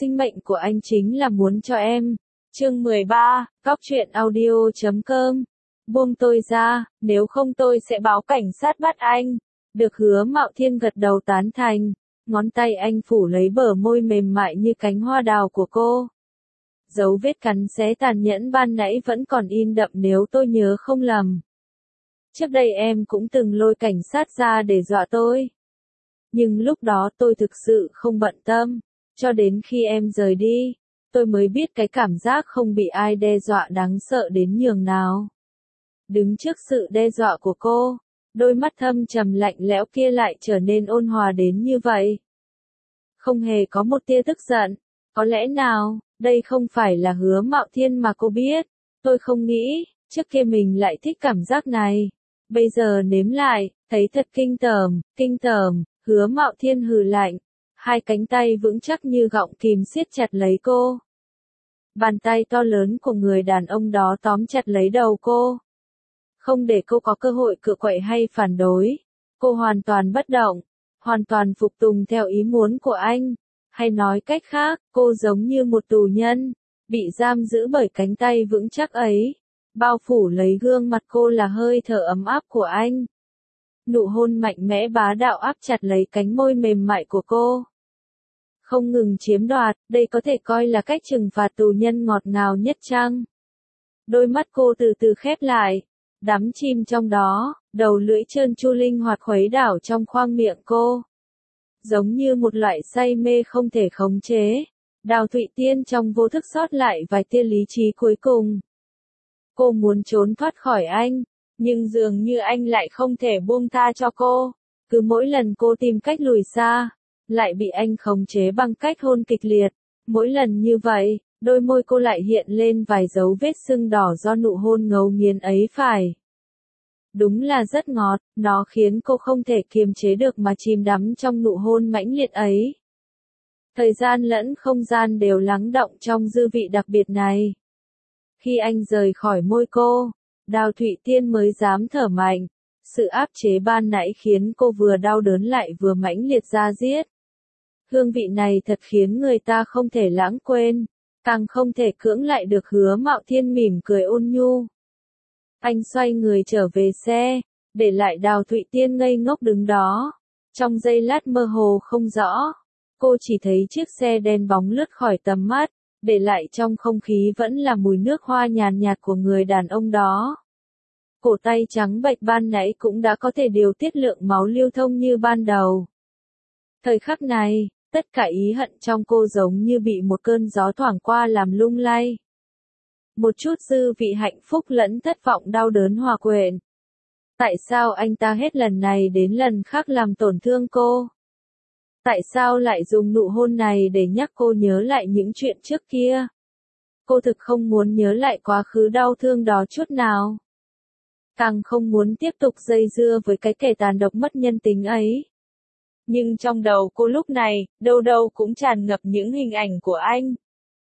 sinh mệnh của anh chính là muốn cho em. Chương 13, Cóc truyện audio.com. Buông tôi ra, nếu không tôi sẽ báo cảnh sát bắt anh. Được Hứa Mạo Thiên gật đầu tán thành, ngón tay anh phủ lấy bờ môi mềm mại như cánh hoa đào của cô. Dấu vết cắn xé tàn nhẫn ban nãy vẫn còn in đậm nếu tôi nhớ không lầm. Trước đây em cũng từng lôi cảnh sát ra để dọa tôi. Nhưng lúc đó tôi thực sự không bận tâm, cho đến khi em rời đi, tôi mới biết cái cảm giác không bị ai đe dọa đáng sợ đến nhường nào. Đứng trước sự đe dọa của cô, đôi mắt thâm trầm lạnh lẽo kia lại trở nên ôn hòa đến như vậy. Không hề có một tia tức giận, có lẽ nào, đây không phải là Hứa Mạo Thiên mà cô biết. Tôi không nghĩ, trước kia mình lại thích cảm giác này. Bây giờ nếm lại, thấy thật kinh tởm, Hứa Mạo Thiên hừ lạnh. Hai cánh tay vững chắc như gọng kìm siết chặt lấy cô. Bàn tay to lớn của người đàn ông đó tóm chặt lấy đầu cô. Không để cô có cơ hội cựa quậy hay phản đối. Cô hoàn toàn bất động, hoàn toàn phục tùng theo ý muốn của anh. Hay nói cách khác, cô giống như một tù nhân, bị giam giữ bởi cánh tay vững chắc ấy. Bao phủ lấy gương mặt cô là hơi thở ấm áp của anh. Nụ hôn mạnh mẽ bá đạo áp chặt lấy cánh môi mềm mại của cô. Không ngừng chiếm đoạt, đây có thể coi là cách trừng phạt tù nhân ngọt ngào nhất chăng? Đôi mắt cô từ từ khép lại, đắm chìm trong đó, đầu lưỡi trơn tru linh hoạt khuấy đảo trong khoang miệng cô. Giống như một loại say mê không thể khống chế, Đào Thụy Tiên trong vô thức sót lại vài tia lý trí cuối cùng. Cô muốn trốn thoát khỏi anh, nhưng dường như anh lại không thể buông tha cho cô. Cứ mỗi lần cô tìm cách lùi xa, lại bị anh khống chế bằng cách hôn kịch liệt. Mỗi lần như vậy, đôi môi cô lại hiện lên vài dấu vết sưng đỏ do nụ hôn ngấu nghiến ấy phải. Đúng là rất ngọt, nó khiến cô không thể kiềm chế được mà chìm đắm trong nụ hôn mãnh liệt ấy. Thời gian lẫn không gian đều lắng động trong dư vị đặc biệt này. Khi anh rời khỏi môi cô, Đào Thụy Tiên mới dám thở mạnh. Sự áp chế ban nãy khiến cô vừa đau đớn lại vừa mãnh liệt da diết. Hương vị này thật khiến người ta không thể lãng quên, càng không thể cưỡng lại được. Hứa Mạo Thiên mỉm cười ôn nhu. Anh xoay người trở về xe, để lại Đào Thụy Tiên ngây ngốc đứng đó. Trong giây lát mơ hồ không rõ, cô chỉ thấy chiếc xe đen bóng lướt khỏi tầm mắt, để lại trong không khí vẫn là mùi nước hoa nhàn nhạt của người đàn ông đó. Cổ tay trắng bệch ban nãy cũng đã có thể điều tiết lượng máu lưu thông như ban đầu. Thời khắc này, tất cả ý hận trong cô giống như bị một cơn gió thoảng qua làm lung lay. Một chút dư vị hạnh phúc lẫn thất vọng đau đớn hòa quyện. Tại sao anh ta hết lần này đến lần khác làm tổn thương cô? Tại sao lại dùng nụ hôn này để nhắc cô nhớ lại những chuyện trước kia? Cô thực không muốn nhớ lại quá khứ đau thương đó chút nào. Càng không muốn tiếp tục dây dưa với cái kẻ tàn độc mất nhân tính ấy. Nhưng trong đầu cô lúc này, đâu đâu cũng tràn ngập những hình ảnh của anh.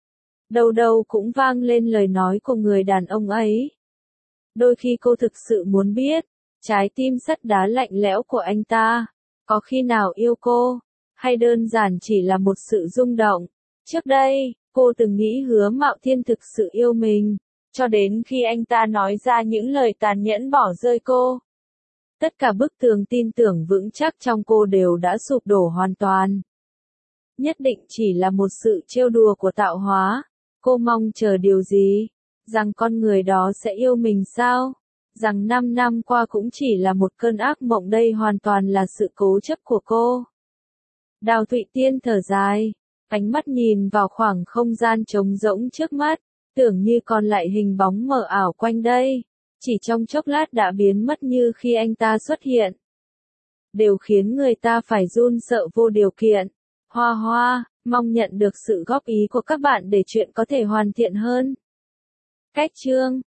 Đâu đâu cũng vang lên lời nói của người đàn ông ấy. Đôi khi cô thực sự muốn biết, trái tim sắt đá lạnh lẽo của anh ta, có khi nào yêu cô, hay đơn giản chỉ là một sự rung động. Trước đây, cô từng nghĩ Hứa Mạo Thiên thực sự yêu mình, cho đến khi anh ta nói ra những lời tàn nhẫn bỏ rơi cô. Tất cả bức tường tin tưởng vững chắc trong cô đều đã sụp đổ hoàn toàn. Nhất định chỉ là một sự trêu đùa của tạo hóa. Cô mong chờ điều gì? Rằng con người đó sẽ yêu mình sao? Rằng 5 năm qua cũng chỉ là một cơn ác mộng? Đây hoàn toàn là sự cố chấp của cô. Đào Thụy Tiên thở dài, ánh mắt nhìn vào khoảng không gian trống rỗng trước mắt, tưởng như còn lại hình bóng mờ ảo quanh đây. Chỉ trong chốc lát đã biến mất như khi anh ta xuất hiện. Đều khiến người ta phải run sợ vô điều kiện. Hoa Hoa, mong nhận được sự góp ý của các bạn để chuyện có thể hoàn thiện hơn. Cách chương